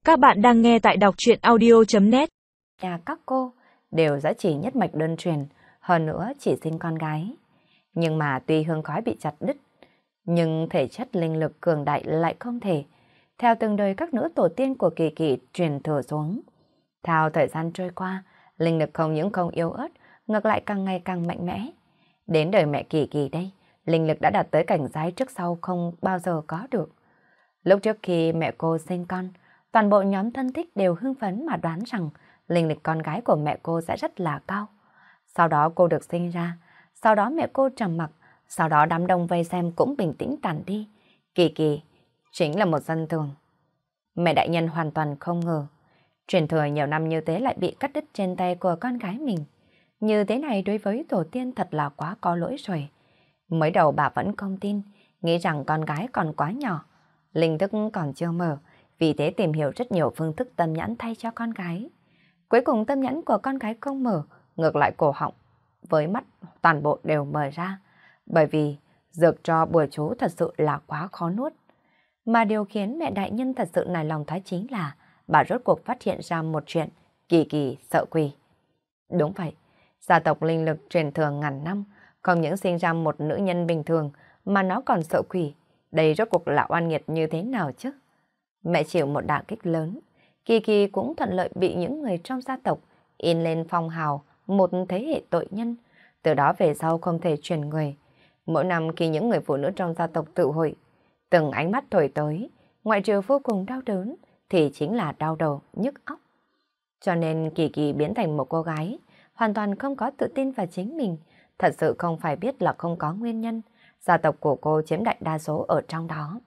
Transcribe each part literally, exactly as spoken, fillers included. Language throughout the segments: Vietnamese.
Các bạn đang nghe tại đọc truyện audio.net. Nhà các cô đều giá trị nhất mạch đơn truyền, hơn nữa chỉ sinh con gái. Nhưng mà tuy hương khói bị chặt đứt, nhưng thể chất linh lực cường đại lại không thể. Theo từng đời các nữ tổ tiên của Kỳ Kỳ truyền thừa xuống. Theo thời gian trôi qua, linh lực không những không yếu ớt, ngược lại càng ngày càng mạnh mẽ. Đến đời mẹ Kỳ Kỳ đây, linh lực đã đạt tới cảnh giới trước sau không bao giờ có được. Lúc trước khi mẹ cô sinh con, toàn bộ nhóm thân thích đều hưng phấn mà đoán rằng linh lực con gái của mẹ cô sẽ rất là cao. Sau đó cô được sinh ra, sau đó mẹ cô trầm mặc, sau đó đám đông vây xem cũng bình tĩnh tản đi. Kỳ Kỳ chính là một dân thường. Mẹ đại nhân hoàn toàn không ngờ, truyền thừa nhiều năm như thế lại bị cắt đứt trên tay của con gái mình. Như thế này đối với tổ tiên thật là quá có lỗi rồi. Mới đầu bà vẫn không tin, nghĩ rằng con gái còn quá nhỏ, linh thức còn chưa mở, vì thế tìm hiểu rất nhiều phương thức tâm nhãn thay cho con gái. Cuối cùng tâm nhãn của con gái không mở, ngược lại cổ họng, với mắt toàn bộ đều mở ra, bởi vì dược cho bùa chú thật sự là quá khó nuốt. Mà điều khiến mẹ đại nhân thật sự nài lòng thái chính là bà rốt cuộc phát hiện ra một chuyện, Kỳ Kỳ sợ quỷ. Đúng vậy, gia tộc linh lực truyền thừa ngàn năm, không những sinh ra một nữ nhân bình thường mà nó còn sợ quỷ. Đây rốt cuộc là oan nghiệt như thế nào chứ? Mẹ chịu một đả kích lớn, Kỳ Kỳ cũng thuận lợi bị những người trong gia tộc in lên phong hào một thế hệ tội nhân. Từ đó về sau không thể chuyển người. Mỗi năm khi những người phụ nữ trong gia tộc tự hội, từng ánh mắt thổi tới, ngoại trừ vô cùng đau đớn, thì chính là đau đầu, nhức óc. Cho nên Kỳ Kỳ biến thành một cô gái, hoàn toàn không có tự tin vào chính mình. Thật sự không phải biết là không có nguyên nhân, gia tộc của cô chiếm đại đa số ở trong đó.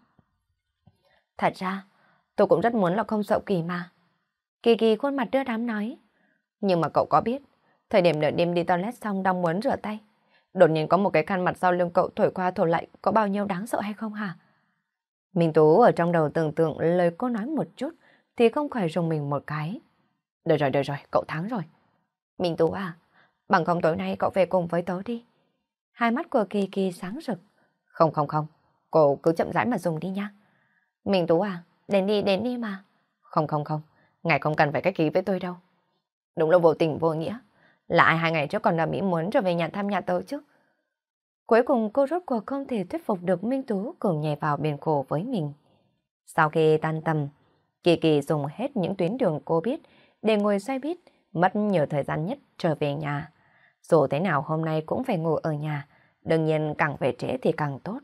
Thật ra, tôi cũng rất muốn là không sợ quỷ mà. Kỳ Kỳ khuôn mặt đưa đám nói. Nhưng mà cậu có biết, thời điểm nửa đêm đi toilet xong đang muốn rửa tay, đột nhiên có một cái khăn mặt sau lưng cậu thổi qua thổi lại có bao nhiêu đáng sợ hay không hả? Minh Tú ở trong đầu tưởng tượng lời cô nói một chút thì không khỏi rùng mình một cái. Được rồi, được rồi, cậu thắng rồi. Minh Tú à, bằng không tối nay cậu về cùng với tớ đi. Hai mắt của Kỳ Kỳ sáng rực. Không không không, cô cứ chậm rãi mà dùng đi nha. Minh Tú à, đến đi, đến đi mà. Không không không, ngài không cần phải cách ký với tôi đâu. Đúng là vô tình vô nghĩa. Là ai hai ngày trước còn đã Mỹ muốn trở về nhà thăm nhà tớ chứ. Cuối cùng cô rốt cuộc không thể thuyết phục được Minh Tú cùng nhảy vào biển khổ với mình. Sau khi tan tầm, Kỳ Kỳ dùng hết những tuyến đường cô biết để ngồi xe buýt, mất nhiều thời gian nhất trở về nhà. Dù thế nào hôm nay cũng phải ngủ ở nhà, đương nhiên càng về trễ thì càng tốt.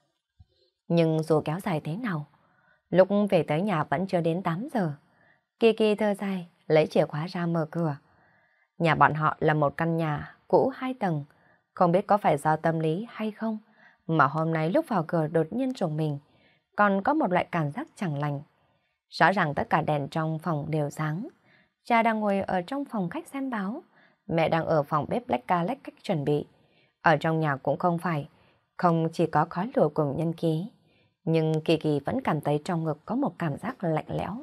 Nhưng dù kéo dài thế nào, lúc về tới nhà vẫn chưa đến tám giờ. Kỳ Kỳ thở dài, lấy chìa khóa ra mở cửa. Nhà bọn họ là một căn nhà cũ hai tầng, không biết có phải do tâm lý hay không, mà hôm nay lúc vào cửa đột nhiên rùng mình, còn có một loại cảm giác chẳng lành. Rõ ràng tất cả đèn trong phòng đều sáng. Cha đang ngồi ở trong phòng khách xem báo, mẹ đang ở phòng bếp lách ca lách cách chuẩn bị. Ở trong nhà cũng không phải, không chỉ có khói lửa cùng nhân khí, nhưng Kỳ Kỳ vẫn cảm thấy trong ngực có một cảm giác lạnh lẽo.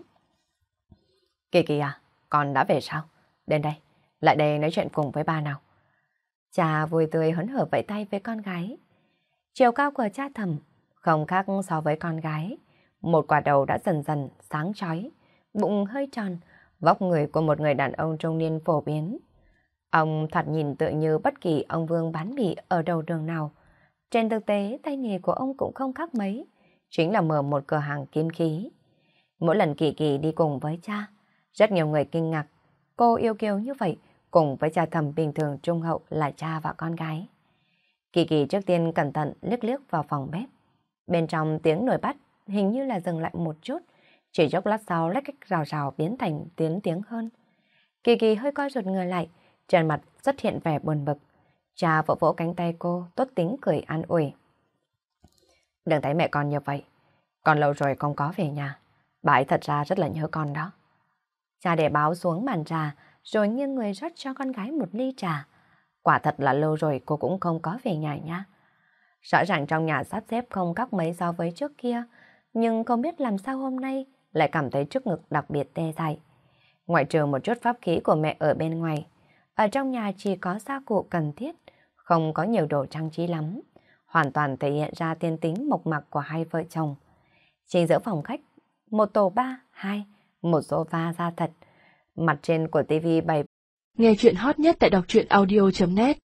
Kỳ Kỳ à, con đã về sao? Đến đây, lại đây nói chuyện cùng với ba nào. Cha vui tươi hớn hở vẫy tay với con gái. Chiều cao của cha thầm không khác so với con gái. Một quả đầu đã dần dần sáng chói, bụng hơi tròn, vóc người của một người đàn ông trung niên phổ biến. Ông thoạt nhìn tự như bất kỳ ông vương bán mì ở đầu đường nào. Trên thực tế, tay nghề của ông cũng không khác mấy, chính là mở một cửa hàng kim khí. Mỗi lần Kỳ Kỳ đi cùng với cha, rất nhiều người kinh ngạc. Cô yêu kiều như vậy, cùng với cha thầm bình thường trung hậu là cha và con gái. Kỳ Kỳ trước tiên cẩn thận liếc liếc vào phòng bếp. Bên trong tiếng nồi bát hình như là dừng lại một chút, chỉ chốc lát sau lách cách rào rào biến thành tiếng tiếng hơn. Kỳ Kỳ hơi coi rụt người lại, trên mặt xuất hiện vẻ buồn bực. Cha vỗ vỗ cánh tay cô, tốt tính cười an ủi. Đừng thấy mẹ con như vậy, con lâu rồi không có về nhà, bà ấy thật ra rất là nhớ con đó. Cha để báo xuống bàn trà, rồi nghiêng người rót cho con gái một ly trà. Quả thật là lâu rồi cô cũng không có về nhà nha. Rõ ràng trong nhà sắp xếp không khác mấy so với trước kia, nhưng không biết làm sao hôm nay lại cảm thấy trước ngực đặc biệt tê dại. Ngoại trừ một chút pháp khí của mẹ ở bên ngoài, ở trong nhà chỉ có gia cụ cần thiết, không có nhiều đồ trang trí lắm, hoàn toàn thể hiện ra tiên tính mộc mạc của hai vợ chồng. Trên giữa phòng khách, một tổ ba, hai, một sofa da thật. Mặt trên của tivi bày Nghe chuyện hot nhất tại đọc truyện audio chấm net